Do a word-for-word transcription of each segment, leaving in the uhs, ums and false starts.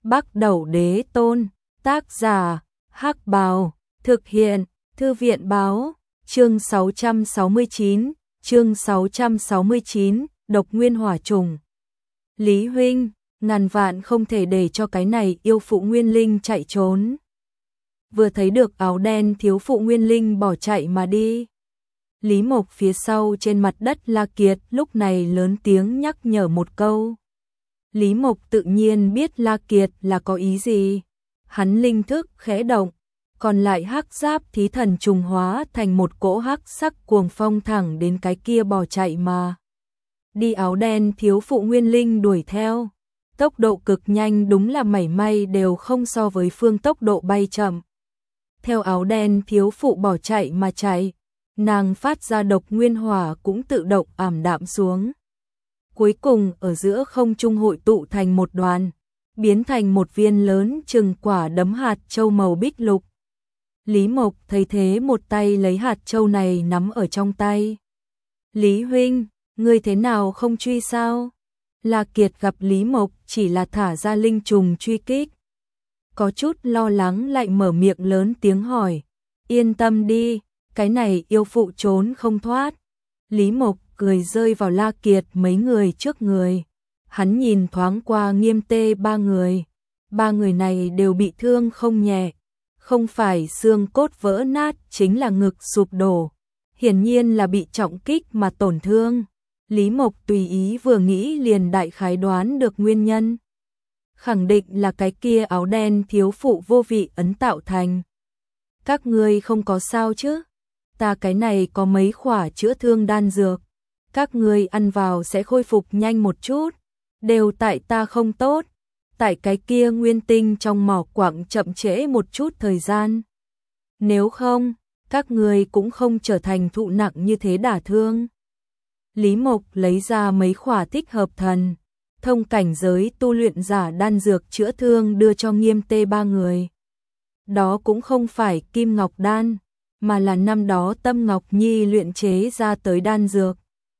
Bắc Đẩu Đế Tôn, tác giả, Hắc Bào, thực hiện, Thư viện Báo, chương sáu trăm sáu mươi chín, chương sáu trăm sáu mươi chín, độc nguyên hỏa trùng. Lý huynh, ngàn vạn không thể để cho cái này yêu phụ nguyên linh chạy trốn. Vừa thấy được áo đen thiếu phụ nguyên linh bỏ chạy mà đi. Lý Mộc phía sau trên mặt đất La Kiệt lúc này lớn tiếng nhắc nhở một câu. Lý Mộc tự nhiên biết La Kiệt là có ý gì. Hắn linh thức khẽ động, còn lại hắc giáp thí thần trùng hóa thành một cỗ hắc sắc cuồng phong thẳng đến cái kia bỏ chạy mà. Đi áo đen thiếu phụ nguyên linh đuổi theo. Tốc độ cực nhanh, đúng là mảy may đều không so với phương tốc độ bay chậm. Theo áo đen thiếu phụ bỏ chạy mà chạy, nàng phát ra độc nguyên hỏa cũng tự động ảm đạm xuống. Cuối cùng ở giữa không trung hội tụ thành một đoàn, biến thành một viên lớn chừng quả đấm hạt châu màu bích lục. Lý Mộc thấy thế một tay lấy hạt châu này nắm ở trong tay. Lý huynh, ngươi thế nào không truy sao? La Kiệt gặp Lý Mộc chỉ là thả ra linh trùng truy kích. Có chút lo lắng lại mở miệng lớn tiếng hỏi. Yên tâm đi, cái này yêu phụ trốn không thoát. Lý Mộc cười rơi vào La Kiệt mấy người trước người. Hắn nhìn thoáng qua Nghiêm Tê ba người. Ba người này đều bị thương không nhẹ. Không phải xương cốt vỡ nát, chính là ngực sụp đổ. Hiển nhiên là bị trọng kích mà tổn thương. Lý Mộc tùy ý vừa nghĩ liền đại khái đoán được nguyên nhân. Khẳng định là cái kia áo đen thiếu phụ vô vị ấn tạo thành. Các ngươi không có sao chứ? Ta cái này có mấy khỏa chữa thương đan dược. Các ngươi ăn vào sẽ khôi phục nhanh một chút. Đều tại ta không tốt. Tại cái kia nguyên tinh trong mỏ quặng chậm trễ một chút thời gian. Nếu không, các ngươi cũng không trở thành thụ nặng như thế đả thương. Lý Mộc lấy ra mấy khỏa thích hợp thần, thông cảnh giới tu luyện giả đan dược chữa thương đưa cho Nghiêm Tê ba người. Đó cũng không phải kim ngọc đan, mà là năm đó Tâm Ngọc Nhi luyện chế ra tới đan dược.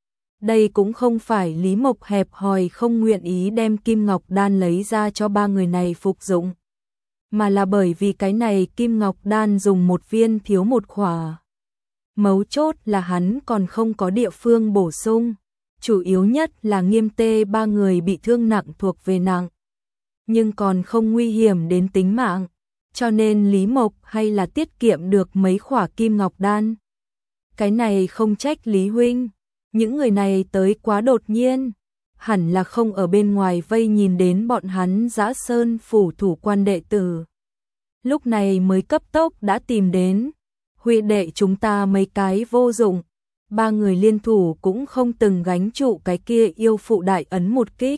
Đây cũng không phải Lý Mộc hẹp hòi không nguyện ý đem kim ngọc đan lấy ra cho ba người này phục dụng, mà là bởi vì cái này kim ngọc đan dùng một viên thiếu một khỏa. Mấu chốt là hắn còn không có địa phương bổ sung, chủ yếu nhất là Nghiêm Tê ba người bị thương nặng thuộc về nặng, nhưng còn không nguy hiểm đến tính mạng, cho nên Lý Mộc hay là tiết kiệm được mấy khỏa kim ngọc đan. Cái này không trách Lý huynh, những người này tới quá đột nhiên, hẳn là không ở bên ngoài vây nhìn đến bọn hắn Dã Sơn phủ thủ quan đệ tử. Lúc này mới cấp tốc đã tìm đến. Huynh đệ chúng ta mấy cái vô dụng, ba người liên thủ cũng không từng gánh trụ cái kia yêu phụ đại ấn một kích.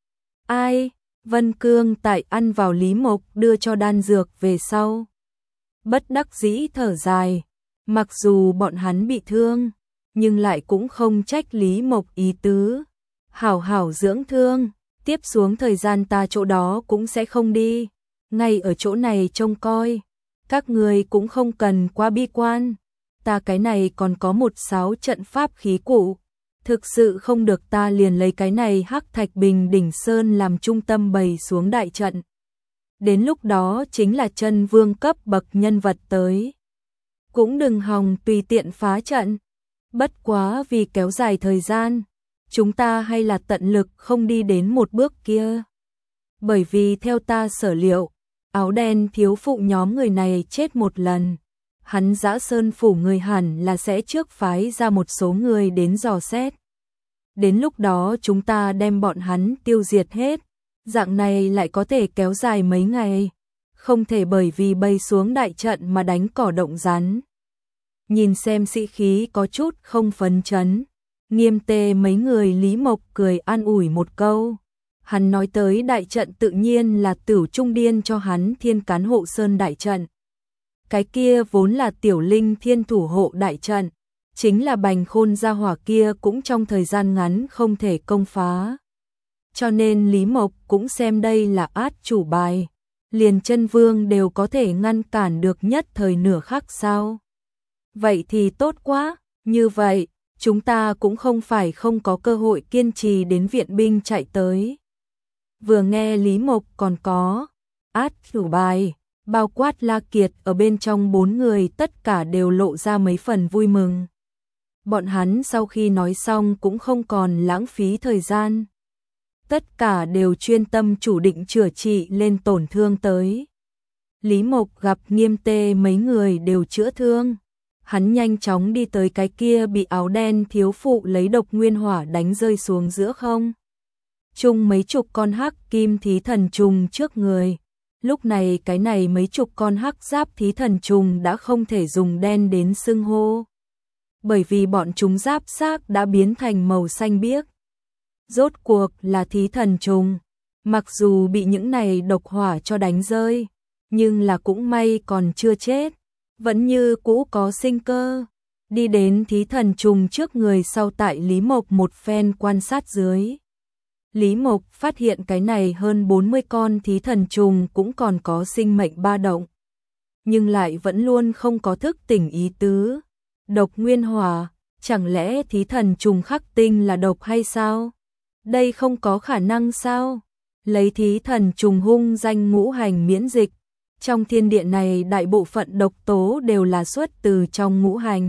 Ai? Vân Cương tại ăn vào Lý Mộc đưa cho đan dược về sau. Bất đắc dĩ thở dài, mặc dù bọn hắn bị thương, nhưng lại cũng không trách Lý Mộc ý tứ. Hảo hảo dưỡng thương, tiếp xuống thời gian ta chỗ đó cũng sẽ không đi, ngay ở chỗ này trông coi. Các người cũng không cần quá bi quan, ta cái này còn có một sáu trận pháp khí cụ, thực sự không được ta liền lấy cái này Hắc Thạch Bình Đỉnh Sơn làm trung tâm bày xuống đại trận. Đến lúc đó chính là chân vương cấp bậc nhân vật tới. Cũng đừng hòng tùy tiện phá trận, bất quá vì kéo dài thời gian, chúng ta hay là tận lực không đi đến một bước kia. Bởi vì theo ta sở liệu, áo đen thiếu phụ nhóm người này chết một lần, hắn Dã Sơn phủ người hẳn là sẽ trước phái ra một số người đến dò xét. Đến lúc đó chúng ta đem bọn hắn tiêu diệt hết, dạng này lại có thể kéo dài mấy ngày, không thể bởi vì bay xuống đại trận mà đánh cỏ động rắn. Nhìn xem sĩ khí có chút không phấn chấn, Nghiêm Tê mấy người Lý Mộc cười an ủi một câu. Hắn nói tới đại trận tự nhiên là Tửu Trung Điên cho hắn Thiên Cán Hộ Sơn đại trận. Cái kia vốn là Tiểu Linh Thiên Thủ Hộ đại trận, chính là Bành Khôn gia hỏa kia cũng trong thời gian ngắn không thể công phá. Cho nên Lý Mộc cũng xem đây là át chủ bài, liền chân vương đều có thể ngăn cản được nhất thời nửa khắc sao. Vậy thì tốt quá, như vậy, chúng ta cũng không phải không có cơ hội kiên trì đến viện binh chạy tới. Vừa nghe Lý Mộc còn có át chủ bài, bao quát La Kiệt ở bên trong bốn người tất cả đều lộ ra mấy phần vui mừng. Bọn hắn sau khi nói xong cũng không còn lãng phí thời gian. Tất cả đều chuyên tâm chủ định chữa trị lên tổn thương tới. Lý Mộc gặp Nghiêm Tê mấy người đều chữa thương. Hắn nhanh chóng đi tới cái kia bị áo đen thiếu phụ lấy độc nguyên hỏa đánh rơi xuống giữa không. Chung mấy chục con hắc kim thí thần trùng trước người. Lúc này cái này mấy chục con hắc giáp thí thần trùng đã không thể dùng đen đến xưng hô. Bởi vì bọn chúng giáp xác đã biến thành màu xanh biếc. Rốt cuộc là thí thần trùng. Mặc dù bị những này độc hỏa cho đánh rơi, nhưng là cũng may còn chưa chết. Vẫn như cũ có sinh cơ. Đi đến thí thần trùng trước người sau tại Lý Mộc một phen quan sát dưới. Lý Mộc phát hiện cái này hơn bốn mươi con thí thần trùng cũng còn có sinh mệnh ba động. Nhưng lại vẫn luôn không có thức tỉnh ý tứ. Độc nguyên hỏa, chẳng lẽ thí thần trùng khắc tinh là độc hay sao? Đây không có khả năng sao? Lấy thí thần trùng hung danh ngũ hành miễn dịch. Trong thiên địa này đại bộ phận độc tố đều là xuất từ trong ngũ hành.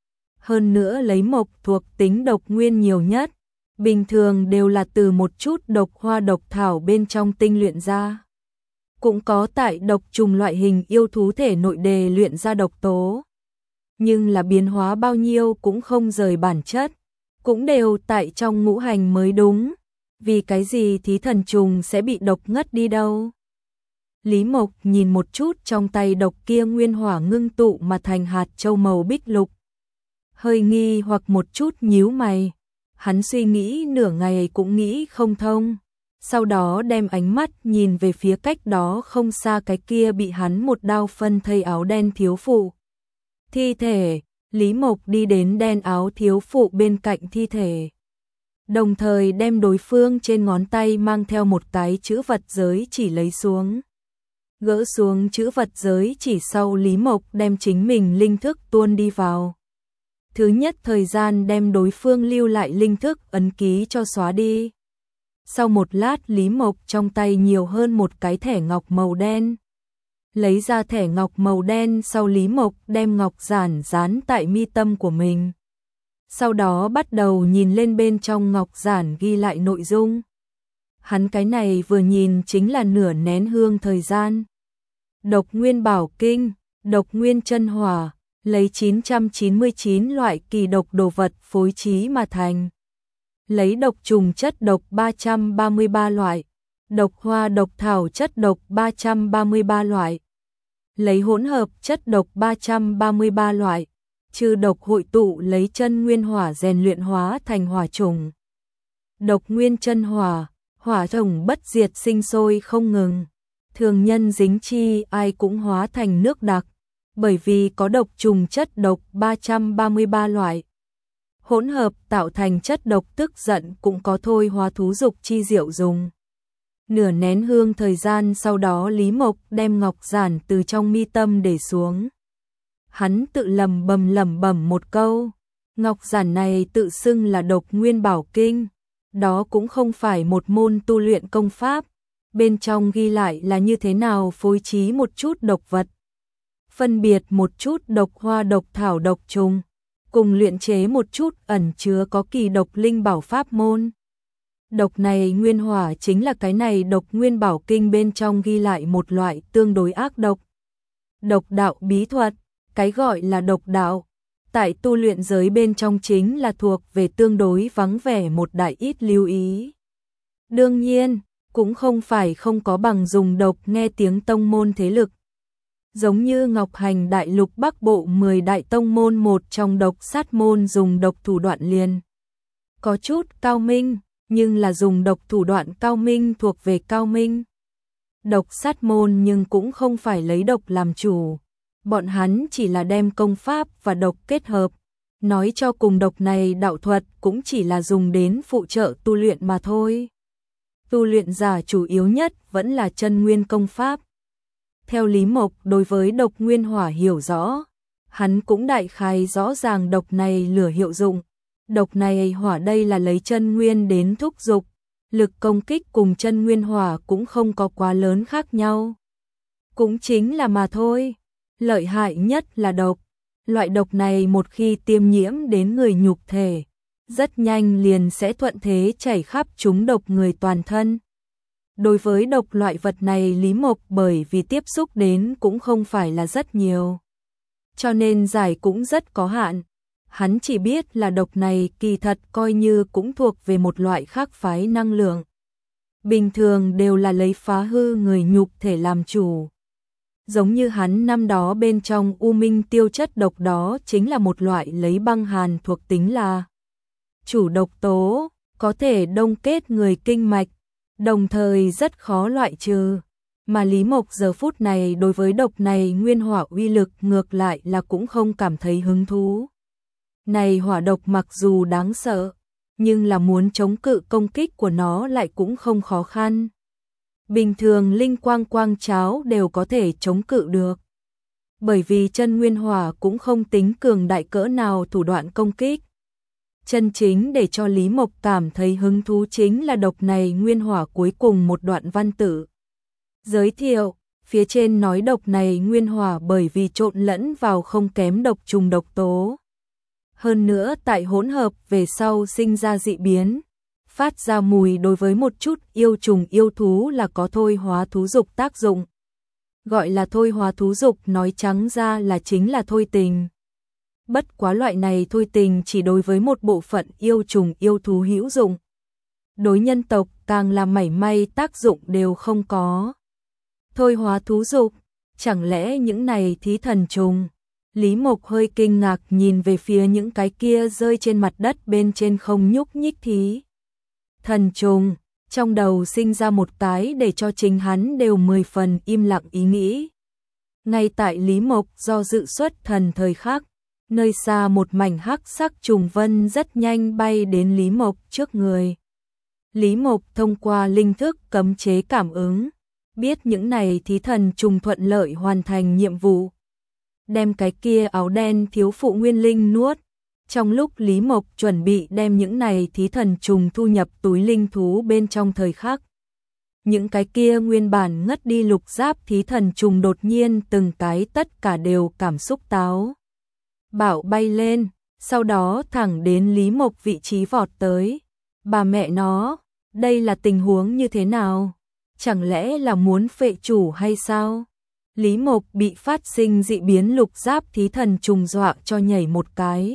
Hơn nữa lấy mộc thuộc tính độc nguyên nhiều nhất. Bình thường đều là từ một chút độc hoa độc thảo bên trong tinh luyện ra. Cũng có tại độc trùng loại hình yêu thú thể nội đề luyện ra độc tố. Nhưng là biến hóa bao nhiêu cũng không rời bản chất. Cũng đều tại trong ngũ hành mới đúng. Vì cái gì thí thần trùng sẽ bị độc ngất đi đâu? Lý Mộc nhìn một chút trong tay độc kia nguyên hỏa ngưng tụ mà thành hạt châu màu bích lục. Hơi nghi hoặc một chút nhíu mày. Hắn suy nghĩ nửa ngày cũng nghĩ không thông. Sau đó đem ánh mắt nhìn về phía cách đó không xa cái kia bị hắn một đao phân thây áo đen thiếu phụ. Thi thể, Lý Mộc đi đến đen áo thiếu phụ bên cạnh thi thể. Đồng thời đem đối phương trên ngón tay mang theo một cái chữ vật giới chỉ lấy xuống. Gỡ xuống chữ vật giới chỉ sau Lý Mộc đem chính mình linh thức tuôn đi vào. Thứ nhất thời gian đem đối phương lưu lại linh thức ấn ký cho xóa đi. Sau một lát Lý Mộc trong tay nhiều hơn một cái thẻ ngọc màu đen. Lấy ra thẻ ngọc màu đen sau Lý Mộc đem ngọc giản dán tại mi tâm của mình. Sau đó bắt đầu nhìn lên bên trong ngọc giản ghi lại nội dung. Hắn cái này vừa nhìn chính là nửa nén hương thời gian. Độc nguyên bảo kinh, độc nguyên chân hỏa, lấy chín trăm chín mươi chín loại kỳ độc đồ vật phối trí mà thành. Lấy độc trùng chất độc ba trăm ba mươi ba loại, độc hoa độc thảo chất độc ba trăm ba mươi ba loại. Lấy hỗn hợp chất độc ba trăm ba mươi ba loại, trừ độc hội tụ lấy chân nguyên hỏa rèn luyện hóa thành hỏa trùng. Độc nguyên chân hỏa, hỏa trùng bất diệt sinh sôi không ngừng. Thường nhân dính chi ai cũng hóa thành nước đặc, bởi vì có độc trùng chất độc ba trăm ba mươi ba loại. Hỗn hợp tạo thành chất độc tức giận cũng có thôi hóa thú dục chi diệu dùng. Nửa nén hương thời gian sau đó Lý Mộc đem ngọc giản từ trong mi tâm để xuống. Hắn tự lầm bầm lẩm bẩm một câu, ngọc giản này tự xưng là độc nguyên bảo kinh, đó cũng không phải một môn tu luyện công pháp, bên trong ghi lại là như thế nào phối trí một chút độc vật, phân biệt một chút độc hoa độc thảo độc trùng, cùng luyện chế một chút ẩn chứa có kỳ độc linh bảo pháp môn. Độc này nguyên hỏa chính là cái này độc nguyên bảo kinh bên trong ghi lại một loại tương đối ác độc. Độc đạo bí thuật, cái gọi là độc đạo, tại tu luyện giới bên trong chính là thuộc về tương đối vắng vẻ một đại ít lưu ý. Đương nhiên, cũng không phải không có bằng dùng độc nghe tiếng tông môn thế lực. Giống như Ngọc Hành Đại Lục Bắc Bộ mười đại tông môn một trong độc sát môn dùng độc thủ đoạn liền. Có chút cao minh, nhưng là dùng độc thủ đoạn cao minh thuộc về cao minh. Độc sát môn nhưng cũng không phải lấy độc làm chủ. Bọn hắn chỉ là đem công pháp và độc kết hợp. Nói cho cùng độc này đạo thuật cũng chỉ là dùng đến phụ trợ tu luyện mà thôi. Tu luyện giả chủ yếu nhất vẫn là chân nguyên công pháp. Theo Lý Mộc đối với độc nguyên hỏa hiểu rõ, hắn cũng đại khái rõ ràng độc này lửa hiệu dụng. Độc này hỏa đây là lấy chân nguyên đến thúc dục, lực công kích cùng chân nguyên hỏa cũng không có quá lớn khác nhau. cũng chính là mà thôi. Lợi hại nhất là độc. Loại độc này một khi tiêm nhiễm đến người nhục thể, rất nhanh liền sẽ thuận thế chảy khắp chúng độc người toàn thân. Đối với độc loại vật này Lý Mộc bởi vì tiếp xúc đến cũng không phải là rất nhiều, cho nên giải cũng rất có hạn. Hắn chỉ biết là độc này kỳ thật coi như cũng thuộc về một loại khác phái năng lượng. Bình thường đều là lấy phá hư người nhục thể làm chủ. Giống như hắn năm đó bên trong U Minh tiêu chất độc đó chính là một loại lấy băng hàn thuộc tính là chủ độc tố, có thể đông kết người kinh mạch, đồng thời rất khó loại trừ. Mà Lý Mộc giờ phút này đối với độc này nguyên hỏa uy lực ngược lại là cũng không cảm thấy hứng thú. Này hỏa độc mặc dù đáng sợ, nhưng là muốn chống cự công kích của nó lại cũng không khó khăn. Bình thường linh quang quang cháo đều có thể chống cự được. Bởi vì chân nguyên hỏa cũng không tính cường đại cỡ nào thủ đoạn công kích. Chân chính để cho Lý Mộc cảm thấy hứng thú chính là độc này nguyên hỏa cuối cùng một đoạn văn tự. Giới thiệu, phía trên nói độc này nguyên hỏa bởi vì trộn lẫn vào không kém độc trùng độc tố. Hơn nữa tại hỗn hợp về sau sinh ra dị biến, phát ra mùi đối với một chút yêu trùng yêu thú là có thôi hóa thú dục tác dụng. Gọi là thôi hóa thú dục nói trắng ra là chính là thôi tình. Bất quá loại này thôi tình chỉ đối với một bộ phận yêu trùng yêu thú hữu dụng. Đối nhân tộc càng là mảy may tác dụng đều không có. Thôi hóa thú dục, chẳng lẽ những này thí thần trùng? Lý Mộc hơi kinh ngạc nhìn về phía những cái kia rơi trên mặt đất bên trên không nhúc nhích thí thần trùng, trong đầu sinh ra một cái để cho chính hắn đều mười phần im lặng ý nghĩ. Ngay tại Lý Mộc do dự xuất thần thời khắc, nơi xa một mảnh hắc sắc trùng vân rất nhanh bay đến Lý Mộc trước người. Lý Mộc thông qua linh thức cấm chế cảm ứng, biết những này thí thần trùng thuận lợi hoàn thành nhiệm vụ. Đem cái kia áo đen thiếu phụ nguyên linh nuốt. Trong lúc Lý Mộc chuẩn bị đem những này thí thần trùng thu nhập túi linh thú bên trong thời khắc, những cái kia nguyên bản ngất đi lục giáp thí thần trùng đột nhiên từng cái tất cả đều cảm xúc táo bạo bay lên, sau đó thẳng đến Lý Mộc vị trí vọt tới. Bà mẹ nó, đây là tình huống như thế nào? Chẳng lẽ là muốn phệ chủ hay sao? Lý Mộc bị phát sinh dị biến lục giáp thí thần trùng dọa cho nhảy một cái.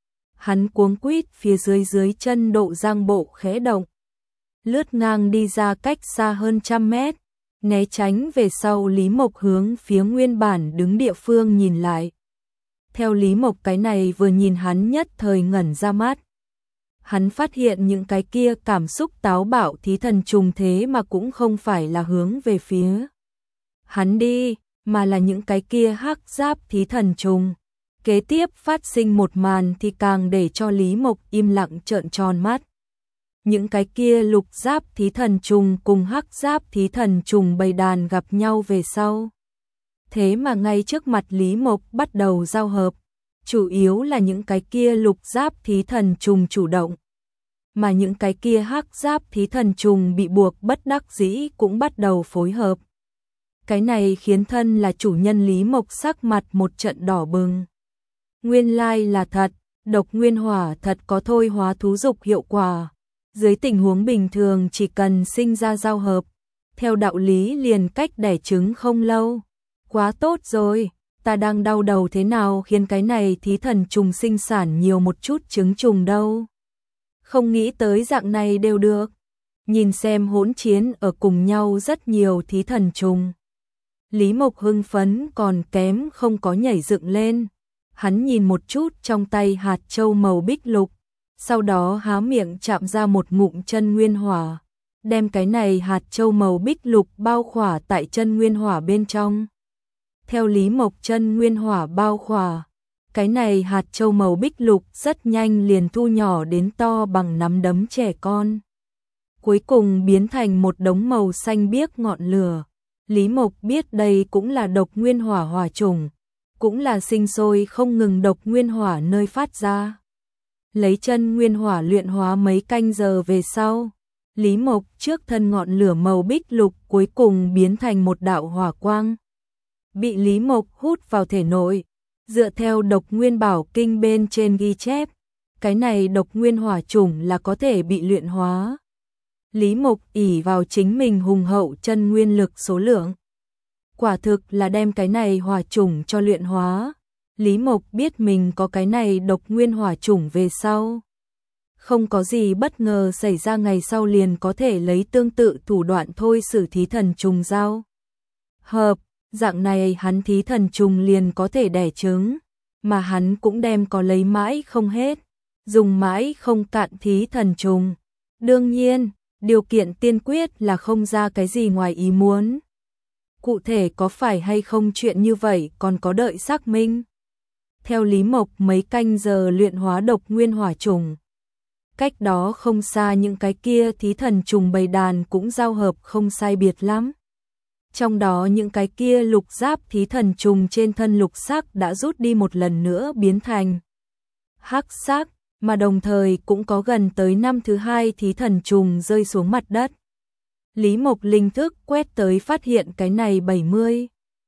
Hắn cuống quýt phía dưới dưới chân độ giang bộ khẽ động. Lướt ngang đi ra cách xa hơn trăm mét. Né tránh về sau Lý Mộc hướng phía nguyên bản đứng địa phương nhìn lại. Theo Lý Mộc cái này vừa nhìn hắn nhất thời ngẩn ra mắt. Hắn phát hiện những cái kia cảm xúc táo bạo thí thần trùng thế mà cũng không phải là hướng về phía hắn đi, mà là những cái kia hắc giáp thí thần trùng. Kế tiếp phát sinh một màn thì càng để cho Lý Mộc im lặng trợn tròn mắt. Những cái kia lục giáp thí thần trùng cùng hắc giáp thí thần trùng bầy đàn gặp nhau về sau. Thế mà ngay trước mặt Lý Mộc bắt đầu giao hợp, chủ yếu là những cái kia lục giáp thí thần trùng chủ động. Mà những cái kia hắc giáp thí thần trùng bị buộc bất đắc dĩ cũng bắt đầu phối hợp. Cái này khiến thân là chủ nhân Lý Mộc sắc mặt một trận đỏ bừng. Nguyên lai là thật, độc nguyên hỏa thật có thôi hóa thú dục hiệu quả. Dưới tình huống bình thường chỉ cần sinh ra giao hợp, theo đạo lý liền cách đẻ trứng không lâu. Quá tốt rồi, ta đang đau đầu thế nào khiến cái này thí thần trùng sinh sản nhiều một chút trứng trùng đâu. Không nghĩ tới dạng này đều được. Nhìn xem hỗn chiến ở cùng nhau rất nhiều thí thần trùng. Lý Mộc hưng phấn còn kém không có nhảy dựng lên. Hắn nhìn một chút trong tay hạt châu màu bích lục, sau đó há miệng chạm ra một ngụm chân nguyên hỏa, đem cái này hạt châu màu bích lục bao khỏa tại chân nguyên hỏa bên trong. Theo Lý Mộc chân nguyên hỏa bao khỏa, cái này hạt châu màu bích lục rất nhanh liền thu nhỏ đến to bằng nắm đấm trẻ con. Cuối cùng biến thành một đống màu xanh biếc ngọn lửa. Lý Mộc biết đây cũng là độc nguyên hỏa hỏa chủng, cũng là sinh sôi không ngừng độc nguyên hỏa nơi phát ra. Lấy chân nguyên hỏa luyện hóa mấy canh giờ về sau, Lý Mộc trước thân ngọn lửa màu bích lục cuối cùng biến thành một đạo hỏa quang, bị Lý Mộc hút vào thể nội. Dựa theo độc nguyên bảo kinh bên trên ghi chép, cái này độc nguyên hỏa chủng là có thể bị luyện hóa. Lý Mộc ỷ vào chính mình hùng hậu chân nguyên lực số lượng. Quả thực là đem cái này hỏa chủng cho luyện hóa. Lý Mộc biết mình có cái này độc nguyên hỏa chủng về sau. Không có gì bất ngờ xảy ra, ngày sau liền có thể lấy tương tự thủ đoạn thôi xử thí thần trùng giao hợp. Dạng này hắn thí thần trùng liền có thể đẻ trứng, mà hắn cũng đem có lấy mãi không hết, dùng mãi không cạn thí thần trùng. Đương nhiên, điều kiện tiên quyết là không ra cái gì ngoài ý muốn. Cụ thể có phải hay không chuyện như vậy còn có đợi xác minh. Theo Lý Mộc mấy canh giờ luyện hóa độc nguyên hỏa trùng. Cách đó không xa những cái kia thí thần trùng bầy đàn cũng giao hợp không sai biệt lắm. Trong đó những cái kia lục giáp thí thần trùng trên thân lục sắc đã rút đi một lần nữa biến thành hắc sắc, mà đồng thời cũng có gần tới năm thứ hai thí thần trùng rơi xuống mặt đất. Lý Mộc linh thức quét tới phát hiện cái này bảy mươi,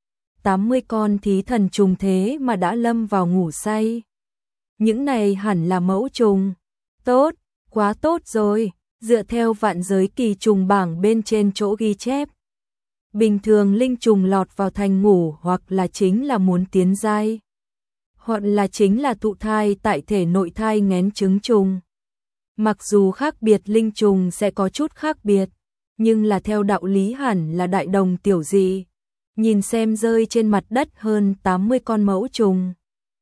tám mươi con thí thần trùng thế mà đã lâm vào ngủ say. Những này hẳn là mẫu trùng. Tốt, quá tốt rồi, dựa theo vạn giới kỳ trùng bảng bên trên chỗ ghi chép. Bình thường linh trùng lọt vào thành ngủ hoặc là chính là muốn tiến giai, hoặc là chính là thụ thai tại thể nội thai nghén trứng trùng. Mặc dù khác biệt linh trùng sẽ có chút khác biệt, nhưng là theo đạo lý hẳn là đại đồng tiểu dị. Nhìn xem rơi trên mặt đất hơn tám mươi con mẫu trùng.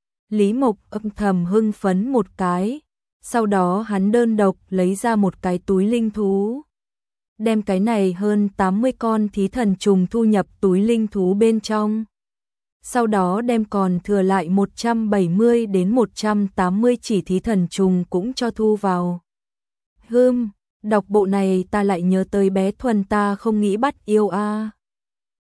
Lý Mộc âm thầm hưng phấn một cái, sau đó hắn đơn độc lấy ra một cái túi linh thú. Đem cái này hơn tám mươi con thí thần trùng thu nhập túi linh thú bên trong. Sau đó đem còn thừa lại một trăm bảy mươi đến một trăm tám mươi chỉ thí thần trùng cũng cho thu vào. Hừm, đọc bộ này ta lại nhớ tới bé Thuần ta không nghĩ bắt yêu a.